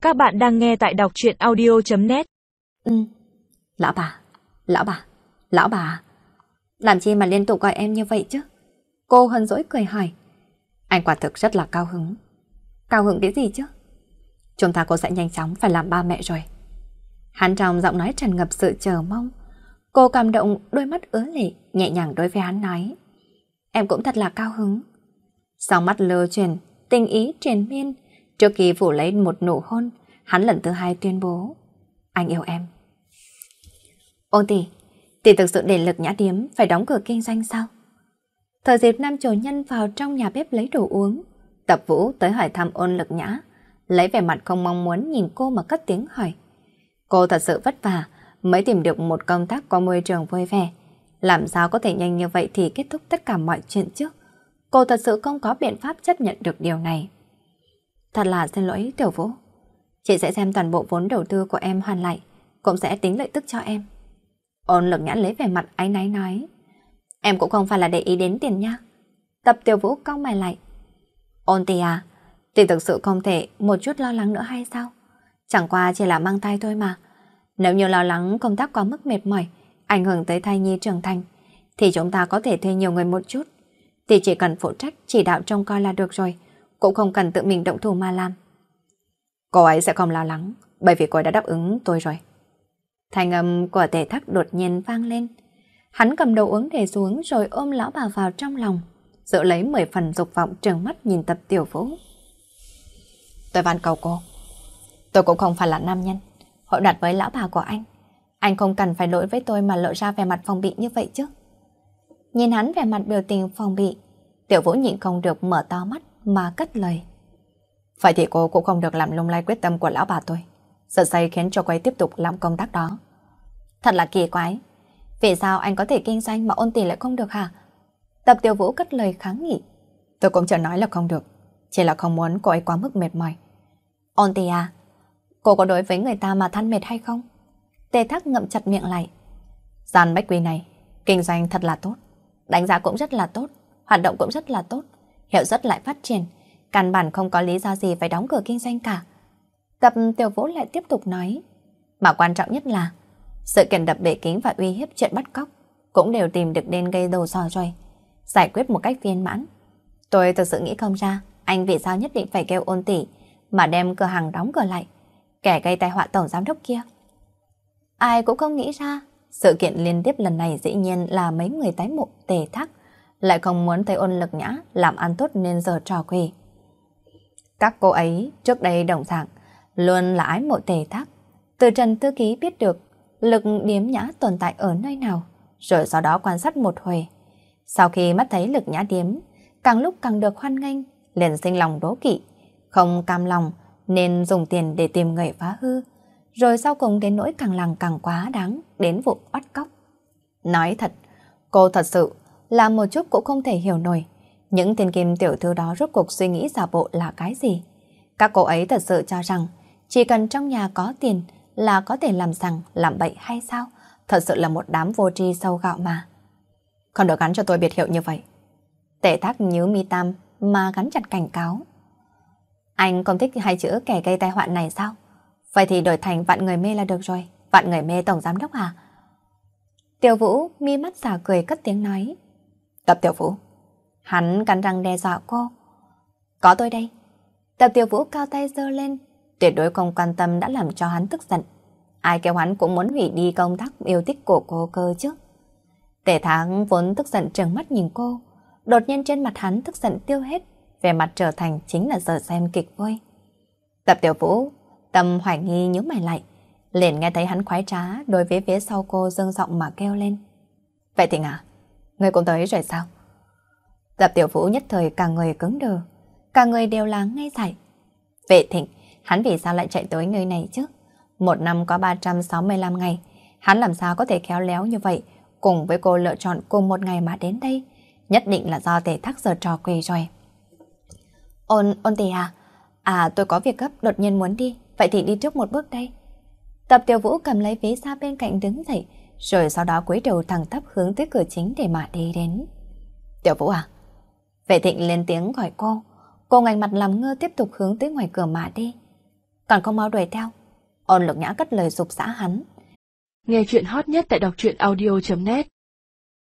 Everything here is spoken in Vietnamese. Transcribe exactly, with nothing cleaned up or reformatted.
Các bạn đang nghe tại đọc truyện audio chấm net. Ừ, lão bà, lão bà, lão bà. Làm chi mà liên tục gọi em như vậy chứ? Cô hờn dỗi cười hỏi. Anh quả thực rất là cao hứng. Cao hứng cái gì chứ? Chúng ta cô sẽ nhanh chóng phải làm ba mẹ rồi. Hắn trong giọng nói tràn ngập sự chờ mong. Cô cảm động, đôi mắt ứa lệ, nhẹ nhàng đối với hắn nói. Em cũng thật là cao hứng. Sau mắt lưu truyền, tình ý triền miên. Trước khi phủ lấy một nụ hôn, hắn lần thứ hai tuyên bố. Anh yêu em. Ôn tỷ, tỷ thực sự để Lực Nhã Điếm phải đóng cửa kinh doanh sao? Thời dịp nam chủ nhân vào trong nhà bếp lấy đồ uống, Tập Vũ tới hỏi thăm Ôn Lực Nhã, lấy vẻ mặt không mong muốn nhìn cô mà cất tiếng hỏi. Cô thật sự vất vả mới tìm được một công tác có môi trường vui vẻ. Làm sao có thể nhanh như vậy thì kết thúc tất cả mọi chuyện chứ? Cô thật sự không có biện pháp chấp nhận được điều này. Thật là xin lỗi Tiểu Vũ. Chị sẽ xem toàn bộ vốn đầu tư của em hoàn lại, cũng sẽ tính lợi tức cho em. Ôn Lực Nhã lấy vẻ mặt áy náy nói. Em cũng không phải là để ý đến tiền nha. Tập Tiểu Vũ cau mày lại. Ôn tỷ à, tỷ thực sự không thể một chút lo lắng nữa hay sao? Chẳng qua chỉ là mang thai thôi mà. Nếu như lo lắng công tác quá mức mệt mỏi, ảnh hưởng tới thai nhi trưởng thành, thì chúng ta có thể thuê nhiều người một chút. Tỷ chỉ cần phụ trách chỉ đạo trông coi là được rồi, cũng không cần tự mình động thủ mà làm. Cô ấy sẽ không lo lắng, bởi vì cô ấy đã đáp ứng tôi rồi. Thanh âm của Tề Thắc đột nhiên vang lên. Hắn cầm đầu uống để xuống rồi ôm lão bà vào trong lòng, giữ lấy mười phần dục vọng trừng mắt nhìn Tập Tiểu Vũ. Tôi van cầu cô, tôi cũng không phải là nam nhân hội đặt với lão bà của anh. Anh không cần phải lỗi với tôi mà lộ ra vẻ mặt phòng bị như vậy chứ. Nhìn hắn vẻ mặt biểu tình phòng bị, Tiểu Vũ nhịn không được mở to mắt mà cất lời. Vậy thì cô cũng không được làm lung lay quyết tâm của lão bà tôi, sợ say khiến cho cô ấy tiếp tục làm công tác đó. Thật là kỳ quái, vì sao anh có thể kinh doanh mà Ôn tỷ lại không được hả? Tập Tiểu Vũ cất lời kháng nghị. Tôi cũng chưa nói là không được, chỉ là không muốn cô ấy quá mức mệt mỏi. Ôn tỷ à, cô có đối với người ta mà than mệt hay không? Tề Thắc ngậm chặt miệng lại. Gian Bách Quy này, kinh doanh thật là tốt, đánh giá cũng rất là tốt, hoạt động cũng rất là tốt, hiệu suất lại phát triển, căn bản không có lý do gì phải đóng cửa kinh doanh cả. Tập Tiểu Vũ lại tiếp tục nói. Mà quan trọng nhất là sự kiện đập bể kính và uy hiếp chuyện bắt cóc cũng đều tìm được nên gây đầu sò rồi, giải quyết một cách viên mãn. Tôi thực sự nghĩ không ra anh vì sao nhất định phải kêu Ôn tỷ mà đem cửa hàng đóng cửa lại, kẻ gây tai họa tổng giám đốc kia. Ai cũng không nghĩ ra sự kiện liên tiếp lần này dĩ nhiên là mấy người tái mộ Tề Thắc lại không muốn thấy Ôn Lực Nhã làm ăn tốt nên giờ trò quỷ. Các cô ấy trước đây đồng dạng luôn là ái mộ Tề Thắc. Từ Trần Tư Ký biết được Lực Điếm Nhã tồn tại ở nơi nào, rồi sau đó quan sát một hồi. Sau khi mắt thấy Lực Nhã Điếm càng lúc càng được hoan nghênh, liền sinh lòng đố kỵ, không cam lòng nên dùng tiền để tìm người phá hư, rồi sau cùng đến nỗi càng lằng càng quá đáng đến vụ bắt cóc. Nói thật, cô thật sự là một chút cũng không thể hiểu nổi những thiên kim tiểu thư đó rốt cuộc suy nghĩ giả bộ là cái gì. Các cô ấy thật sự cho rằng chỉ cần trong nhà có tiền là có thể làm rằng làm bậy hay sao? Thật sự là một đám vô tri sâu gạo mà. Không được gắn cho tôi biệt hiệu như vậy. Tề Thắc nhíu mi tam mà gắn chặt cảnh cáo. Anh không thích hai chữ kẻ gây tai họa này sao? Vậy thì đổi thành Vạn Người Mê là được rồi. Vạn Người Mê tổng giám đốc à? Tiểu Vũ mi mắt xả cười cất tiếng nói. Tập Tiểu Vũ. Hắn cắn răng đe dọa cô. Có tôi đây. Tập Tiểu Vũ cao tay giơ lên, tuyệt đối không quan tâm đã làm cho hắn tức giận. Ai kêu hắn cũng muốn hủy đi công tác yêu thích của cô cơ chứ. Tề Thác vốn tức giận trừng mắt nhìn cô, đột nhiên trên mặt hắn tức giận tiêu hết, vẻ mặt trở thành chính là giờ xem kịch vui. Tập Tiểu Vũ tâm hoài nghi nhíu mày lại, liền nghe thấy hắn khoái trá đối với phía sau cô dâng giọng mà kêu lên. Vậy Thịnh à, ngươi cũng tới rồi sao? Tập Tiểu Vũ nhất thời cả người cứng đờ, cả người đều là ngây dại. Vệ Thịnh, hắn vì sao lại chạy tới nơi này chứ? Một năm có ba trăm sáu mươi lăm ngày, hắn làm sao có thể khéo léo như vậy, cùng với cô lựa chọn cùng một ngày mà đến đây? Nhất định là do Tề Thắc giờ trò quỷ rồi. Ôn, ôn tỷ à? À, tôi có việc gấp đột nhiên muốn đi, vậy thì đi trước một bước đây. Tập Tiểu Vũ cầm lấy ví da bên cạnh đứng dậy, rồi sau đó cúi đầu thẳng tắp hướng tới cửa chính để mà đi đến. Tiểu Vũ à? Vệ Thịnh lên tiếng gọi cô. Cô ngoảnh mặt làm ngơ tiếp tục hướng tới ngoài cửa mà đi. còn không mau đuổi theo. Ôn Lục Nhã cất lời giục giã hắn. Nghe chuyện hot nhất tại đọc truyện audio chấm net.